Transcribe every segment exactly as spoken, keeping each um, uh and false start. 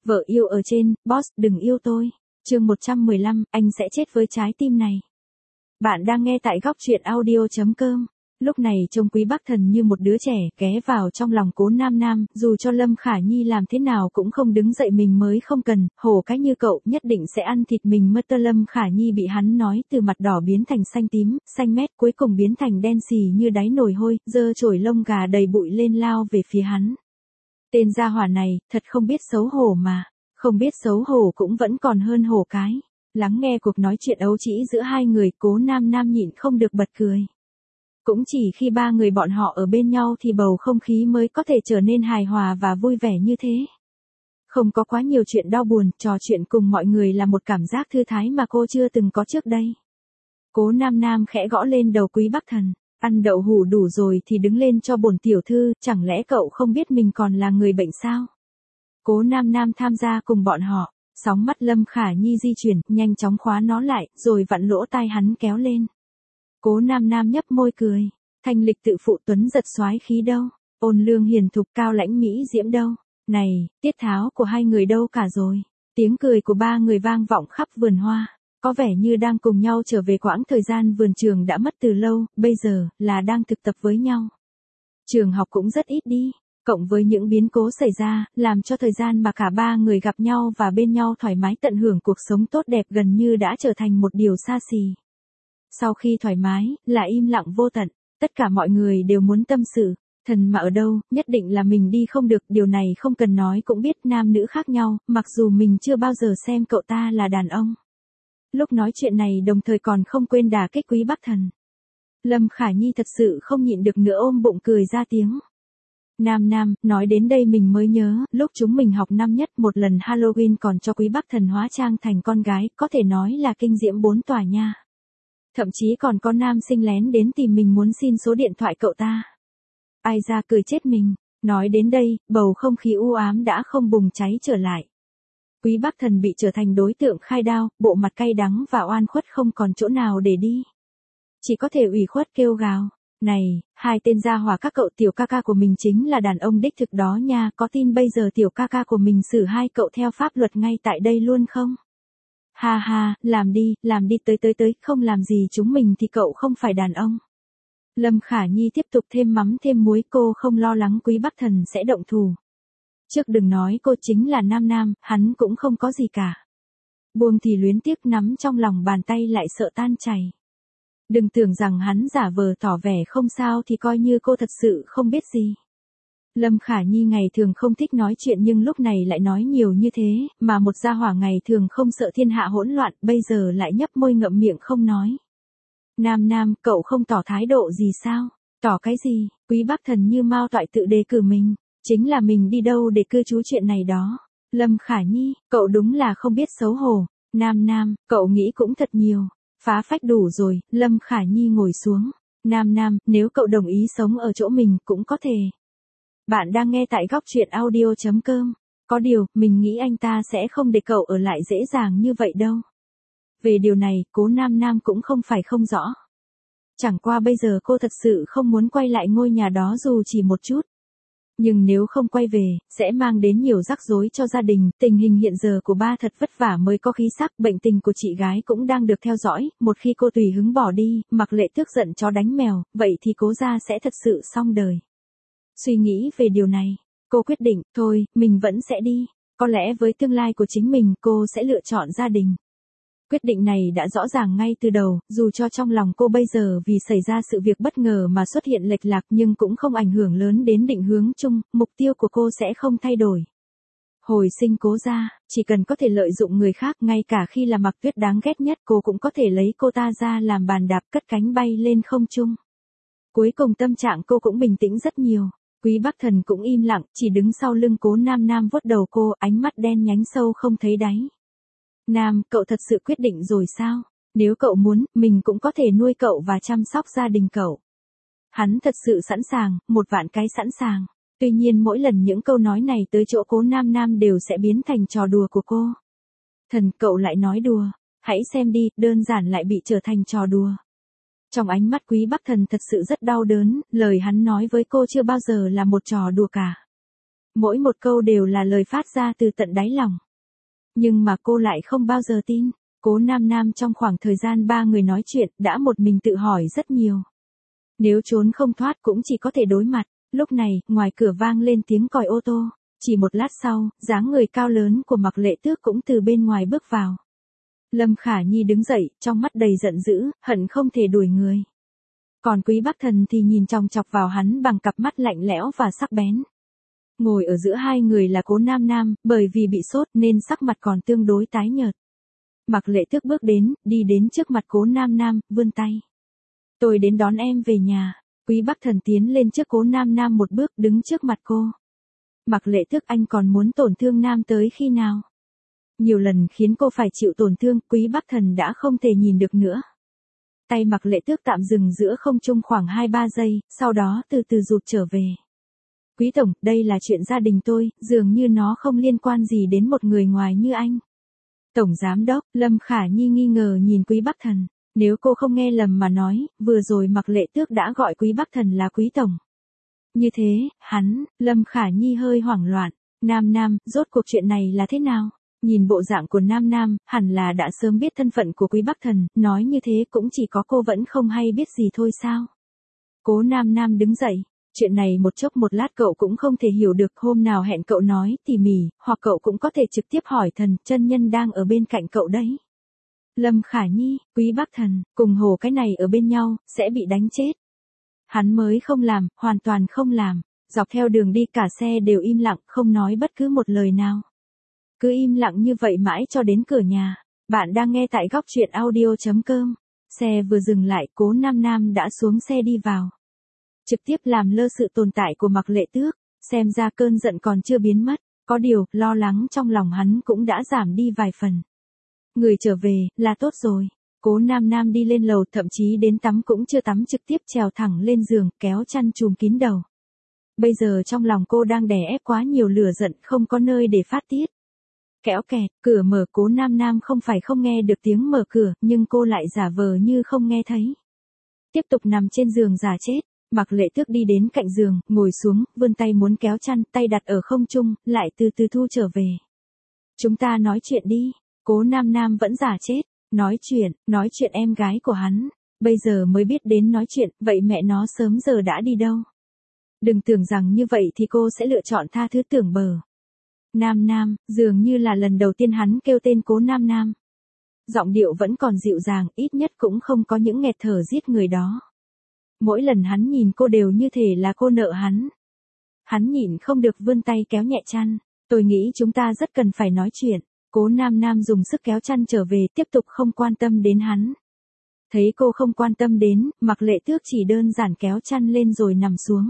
Vợ yêu ở trên, boss đừng yêu tôi. Chương một trăm mười lăm, anh sẽ chết với trái tim này. Bạn đang nghe tại góc truyện audio chấm com. Lúc này trông Quý Bắc Thần như một đứa trẻ ghé vào trong lòng Cố Nam Nam, dù cho Lâm Khả Nhi làm thế nào cũng không đứng dậy mình mới không cần, hổ cái như cậu nhất định sẽ ăn thịt mình mất. Tơ Lâm Khả Nhi bị hắn nói từ mặt đỏ biến thành xanh tím, xanh mét cuối cùng biến thành đen xì như đáy nồi hôi, giơ chổi lông gà đầy bụi lên lao về phía hắn. Tên gia hỏa này, thật không biết xấu hổ mà, không biết xấu hổ cũng vẫn còn hơn hổ cái. Lắng nghe cuộc nói chuyện ấu trĩ giữa hai người, Cố Nam Nam nhịn không được bật cười. Cũng chỉ khi ba người bọn họ ở bên nhau thì bầu không khí mới có thể trở nên hài hòa và vui vẻ như thế. Không có quá nhiều chuyện đau buồn, trò chuyện cùng mọi người là một cảm giác thư thái mà cô chưa từng có trước đây. Cố Nam Nam khẽ gõ lên đầu Quý Bắc Thần, ăn đậu hủ đủ rồi thì đứng lên cho bổn tiểu thư, chẳng lẽ cậu không biết mình còn là người bệnh sao? Cố Nam Nam tham gia cùng bọn họ, sóng mắt Lâm Khả Nhi di chuyển, nhanh chóng khóa nó lại, rồi vặn lỗ tai hắn kéo lên. Cố Nam Nam nhấp môi cười, thanh lịch tự phụ tuấn giật soái khí đâu, ôn lương hiền thục cao lãnh mỹ diễm đâu, này, tiết tháo của hai người đâu cả rồi, tiếng cười của ba người vang vọng khắp vườn hoa, có vẻ như đang cùng nhau trở về quãng thời gian vườn trường đã mất từ lâu, bây giờ, là đang thực tập với nhau. Trường học cũng rất ít đi, cộng với những biến cố xảy ra, làm cho thời gian mà cả ba người gặp nhau và bên nhau thoải mái tận hưởng cuộc sống tốt đẹp gần như đã trở thành một điều xa xỉ. Sau khi thoải mái, là im lặng vô tận, tất cả mọi người đều muốn tâm sự, thần mà ở đâu, nhất định là mình đi không được, điều này không cần nói cũng biết nam nữ khác nhau, mặc dù mình chưa bao giờ xem cậu ta là đàn ông. Lúc nói chuyện này đồng thời còn không quên đả kích Quý Bắc Thần. Lâm Khả Nhi thật sự không nhịn được nữa ôm bụng cười ra tiếng. Nam Nam, nói đến đây mình mới nhớ, lúc chúng mình học năm nhất một lần Halloween còn cho Quý Bắc Thần hóa trang thành con gái, có thể nói là kinh diễm bốn tòa nha. Thậm chí còn có nam sinh lén đến tìm mình muốn xin số điện thoại cậu ta. Ai ra cười chết mình, nói đến đây, bầu không khí u ám đã không bùng cháy trở lại. Quý Bắc Thần bị trở thành đối tượng khai đao, bộ mặt cay đắng và oan khuất không còn chỗ nào để đi. Chỉ có thể ủy khuất kêu gào, này, hai tên gia hỏa các cậu, tiểu ca ca của mình chính là đàn ông đích thực đó nha, có tin bây giờ tiểu ca ca của mình xử hai cậu theo pháp luật ngay tại đây luôn không? Ha ha, làm đi, làm đi tới tới tới, không làm gì chúng mình thì cậu không phải đàn ông. Lâm Khả Nhi tiếp tục thêm mắm thêm muối, cô không lo lắng Quý Bắc Thần sẽ động thủ. Trước đừng nói cô chính là Nam Nam, hắn cũng không có gì cả. Buông thì luyến tiếc nắm trong lòng bàn tay lại sợ tan chảy. Đừng tưởng rằng hắn giả vờ tỏ vẻ không sao thì coi như cô thật sự không biết gì. Lâm Khả Nhi ngày thường không thích nói chuyện nhưng lúc này lại nói nhiều như thế, mà một gia hỏa ngày thường không sợ thiên hạ hỗn loạn, bây giờ lại nhấp môi ngậm miệng không nói. Nam Nam, cậu không tỏ thái độ gì sao? Tỏ cái gì? Quý Bắc Thần như Mao Toại tự đề cử mình, chính là mình đi đâu để cư trú chuyện này đó. Lâm Khả Nhi, cậu đúng là không biết xấu hổ. Nam Nam, cậu nghĩ cũng thật nhiều. Phá phách đủ rồi, Lâm Khả Nhi ngồi xuống. Nam Nam, nếu cậu đồng ý sống ở chỗ mình cũng có thể. Bạn đang nghe tại góc truyện audio chấm com. Có điều, mình nghĩ anh ta sẽ không để cậu ở lại dễ dàng như vậy đâu. Về điều này, Cố Nam Nam cũng không phải không rõ. Chẳng qua bây giờ cô thật sự không muốn quay lại ngôi nhà đó dù chỉ một chút. Nhưng nếu không quay về, sẽ mang đến nhiều rắc rối cho gia đình, tình hình hiện giờ của ba thật vất vả mới có khí sắc, bệnh tình của chị gái cũng đang được theo dõi, một khi cô tùy hứng bỏ đi, mặc lệ tức giận chó đánh mèo, vậy thì Cố gia sẽ thật sự xong đời. Suy nghĩ về điều này, cô quyết định, thôi, mình vẫn sẽ đi, có lẽ với tương lai của chính mình cô sẽ lựa chọn gia đình. Quyết định này đã rõ ràng ngay từ đầu, dù cho trong lòng cô bây giờ vì xảy ra sự việc bất ngờ mà xuất hiện lệch lạc nhưng cũng không ảnh hưởng lớn đến định hướng chung, mục tiêu của cô sẽ không thay đổi. Hồi sinh Cố gia, chỉ cần có thể lợi dụng người khác, ngay cả khi là Mặc Tuyết đáng ghét nhất cô cũng có thể lấy cô ta ra làm bàn đạp cất cánh bay lên không trung. Cuối cùng tâm trạng cô cũng bình tĩnh rất nhiều. Quý Bắc Thần cũng im lặng, chỉ đứng sau lưng Cố Nam Nam vuốt đầu cô, ánh mắt đen nhánh sâu không thấy đáy. Nam, cậu thật sự quyết định rồi sao? Nếu cậu muốn, mình cũng có thể nuôi cậu và chăm sóc gia đình cậu. Hắn thật sự sẵn sàng, một vạn cái sẵn sàng. Tuy nhiên mỗi lần những câu nói này tới chỗ Cố Nam Nam đều sẽ biến thành trò đùa của cô. Thần, cậu lại nói đùa. Hãy xem đi, đơn giản lại bị trở thành trò đùa. Trong ánh mắt Quý Bắc Thần thật sự rất đau đớn, lời hắn nói với cô chưa bao giờ là một trò đùa cả. Mỗi một câu đều là lời phát ra từ tận đáy lòng. Nhưng mà cô lại không bao giờ tin. Cố Nam Nam trong khoảng thời gian ba người nói chuyện đã một mình tự hỏi rất nhiều. Nếu trốn không thoát cũng chỉ có thể đối mặt. Lúc này, ngoài cửa vang lên tiếng còi ô tô. Chỉ một lát sau, dáng người cao lớn của Mạc Lệ Tước cũng từ bên ngoài bước vào. Lâm Khả Nhi đứng dậy, trong mắt đầy giận dữ, hận không thể đuổi người. Còn Quý Bắc Thần thì nhìn chòng chọc vào hắn bằng cặp mắt lạnh lẽo và sắc bén. Ngồi ở giữa hai người là Cố Nam Nam, bởi vì bị sốt nên sắc mặt còn tương đối tái nhợt. Mạc Lệ Tước bước đến, đi đến trước mặt Cố Nam Nam, vươn tay. Tôi đến đón em về nhà. Quý Bắc Thần tiến lên trước Cố Nam Nam một bước, đứng trước mặt cô. Mạc Lệ Tước, anh còn muốn tổn thương Nam tới khi nào? Nhiều lần khiến cô phải chịu tổn thương, Quý Bắc Thần đã không thể nhìn được nữa. Tay Mạc Lệ Tước tạm dừng giữa không trung khoảng hai ba giây, sau đó từ từ rụt trở về. Quý tổng, đây là chuyện gia đình tôi, dường như nó không liên quan gì đến một người ngoài như anh. Tổng giám đốc, Lâm Khả Nhi nghi ngờ nhìn Quý Bắc Thần. Nếu cô không nghe lầm mà nói, vừa rồi Mạc Lệ Tước đã gọi Quý Bắc Thần là Quý tổng. Như thế, hắn, Lâm Khả Nhi hơi hoảng loạn. Nam Nam, rốt cuộc chuyện này là thế nào? Nhìn bộ dạng của Nam Nam, hẳn là đã sớm biết thân phận của Quý Bắc Thần, nói như thế cũng chỉ có cô vẫn không hay biết gì thôi sao? Cố Nam Nam đứng dậy. Chuyện này một chốc một lát cậu cũng không thể hiểu được, hôm nào hẹn cậu nói tỉ mỉ, hoặc cậu cũng có thể trực tiếp hỏi thần, chân nhân đang ở bên cạnh cậu đấy. Lâm Khả Nhi, Quý Bắc Thần, cùng hồ cái này ở bên nhau, sẽ bị đánh chết. Hắn mới không làm, hoàn toàn không làm. Dọc theo đường đi cả xe đều im lặng, không nói bất cứ một lời nào. Cứ im lặng như vậy mãi cho đến cửa nhà. Bạn đang nghe tại góc truyện audio chấm com. Xe vừa dừng lại, Cố Nam Nam đã xuống xe đi vào. Trực tiếp làm lơ sự tồn tại của Mạc Lệ Tước, xem ra cơn giận còn chưa biến mất, có điều, lo lắng trong lòng hắn cũng đã giảm đi vài phần. Người trở về, là tốt rồi. Cố Nam Nam đi lên lầu, thậm chí đến tắm cũng chưa tắm, trực tiếp trèo thẳng lên giường, kéo chăn trùm kín đầu. Bây giờ trong lòng cô đang đè ép quá nhiều lửa giận, không có nơi để phát tiết. Kéo kẹt, cửa mở, Cố Nam Nam không phải không nghe được tiếng mở cửa, nhưng cô lại giả vờ như không nghe thấy. Tiếp tục nằm trên giường giả chết. Mạc Lệ Tước đi đến cạnh giường, ngồi xuống, vươn tay muốn kéo chăn, tay đặt ở không trung, lại từ từ thu trở về. Chúng ta nói chuyện đi. Cố Nam Nam vẫn giả chết. Nói chuyện, nói chuyện em gái của hắn. Bây giờ mới biết đến nói chuyện, vậy mẹ nó sớm giờ đã đi đâu? Đừng tưởng rằng như vậy thì cô sẽ lựa chọn tha thứ tưởng bờ. Nam Nam, dường như là lần đầu tiên hắn kêu tên Cố Nam Nam. Giọng điệu vẫn còn dịu dàng, ít nhất cũng không có những nghẹt thở giết người đó. Mỗi lần hắn nhìn cô đều như thể là cô nợ hắn. Hắn nhịn không được vươn tay kéo nhẹ chăn. Tôi nghĩ chúng ta rất cần phải nói chuyện. Cố Nam Nam dùng sức kéo chăn trở về, tiếp tục không quan tâm đến hắn. Thấy cô không quan tâm đến, Mạc Lệ Tước chỉ đơn giản kéo chăn lên rồi nằm xuống.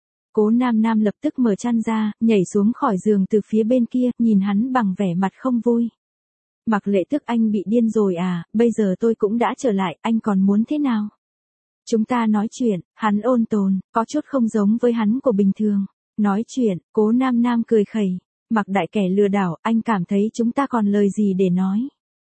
Cố Nam Nam lập tức mở chăn ra, nhảy xuống khỏi giường từ phía bên kia, nhìn hắn bằng vẻ mặt không vui. Mạc Lệ Tước, anh bị điên rồi à, bây giờ tôi cũng đã trở lại, anh còn muốn thế nào? Chúng ta nói chuyện, hắn ôn tồn, có chút không giống với hắn của bình thường. Nói chuyện, Cố Nam Nam cười khẩy. Mạc đại kẻ lừa đảo, anh cảm thấy chúng ta còn lời gì để nói.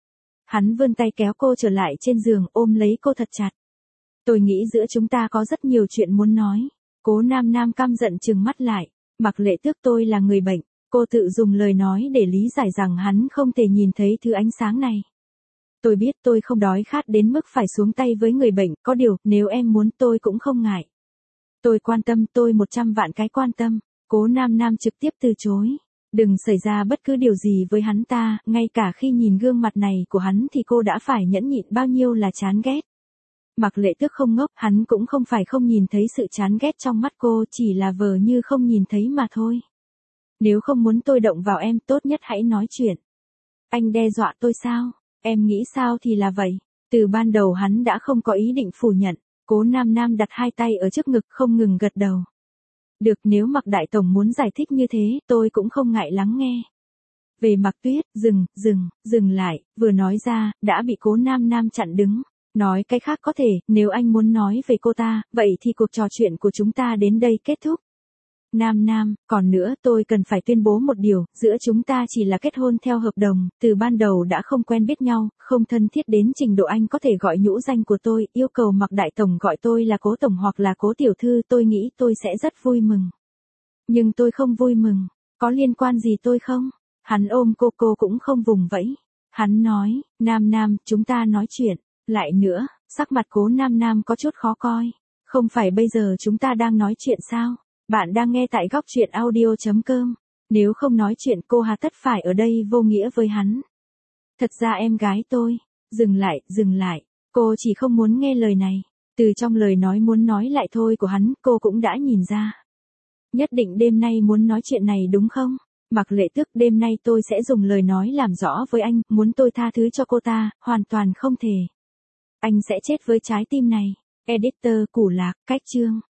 Hắn vươn tay kéo cô trở lại trên giường, ôm lấy cô thật chặt. Tôi nghĩ giữa chúng ta có rất nhiều chuyện muốn nói. Cố Nam Nam căm giận trừng mắt lại. Mạc Lệ Tước, tôi là người bệnh. Cô tự dùng lời nói để lý giải rằng hắn không thể nhìn thấy thứ ánh sáng này. Tôi biết tôi không đói khát đến mức phải xuống tay với người bệnh, có điều, nếu em muốn tôi cũng không ngại. Tôi quan tâm, tôi một trăm vạn cái quan tâm. Cố Nam Nam trực tiếp từ chối. Đừng xảy ra bất cứ điều gì với hắn ta, ngay cả khi nhìn gương mặt này của hắn thì cô đã phải nhẫn nhịn bao nhiêu là chán ghét. Mạc Lệ Tước không ngốc, hắn cũng không phải không nhìn thấy sự chán ghét trong mắt cô, chỉ là vờ như không nhìn thấy mà thôi. Nếu không muốn tôi động vào em, tốt nhất hãy nói chuyện. Anh đe dọa tôi sao? Em nghĩ sao thì là vậy. Từ ban đầu hắn đã không có ý định phủ nhận. Cố Nam Nam đặt hai tay ở trước ngực không ngừng gật đầu. Được, nếu Mạc đại tổng muốn giải thích như thế, tôi cũng không ngại lắng nghe. Về Mạc Tuyết, dừng, dừng, dừng lại, vừa nói ra, đã bị Cố Nam Nam chặn đứng. Nói cái khác có thể, nếu anh muốn nói về cô ta, vậy thì cuộc trò chuyện của chúng ta đến đây kết thúc. Nam Nam, còn nữa tôi cần phải tuyên bố một điều, giữa chúng ta chỉ là kết hôn theo hợp đồng, từ ban đầu đã không quen biết nhau, không thân thiết đến trình độ anh có thể gọi nhũ danh của tôi, yêu cầu Mạc đại tổng gọi tôi là Cố tổng hoặc là Cố tiểu thư, tôi nghĩ tôi sẽ rất vui mừng. Nhưng tôi không vui mừng. Có liên quan gì tôi không? Hắn ôm cô cô cũng không vùng vẫy. Hắn nói, Nam Nam, chúng ta nói chuyện. Lại nữa, sắc mặt Cố Nam Nam có chút khó coi. Không phải bây giờ chúng ta đang nói chuyện sao? Bạn đang nghe tại góc truyện audio.com. Nếu không nói chuyện cô hà tất phải ở đây vô nghĩa với hắn. Thật ra em gái tôi. Dừng lại, dừng lại. Cô chỉ không muốn nghe lời này. Từ trong lời nói muốn nói lại thôi của hắn, cô cũng đã nhìn ra. Nhất định đêm nay muốn nói chuyện này đúng không? Mặc Lệ Tức, đêm nay tôi sẽ dùng lời nói làm rõ với anh, muốn tôi tha thứ cho cô ta, hoàn toàn không thể. Anh sẽ chết với trái tim này. Editor Củ Lạc, cách chương.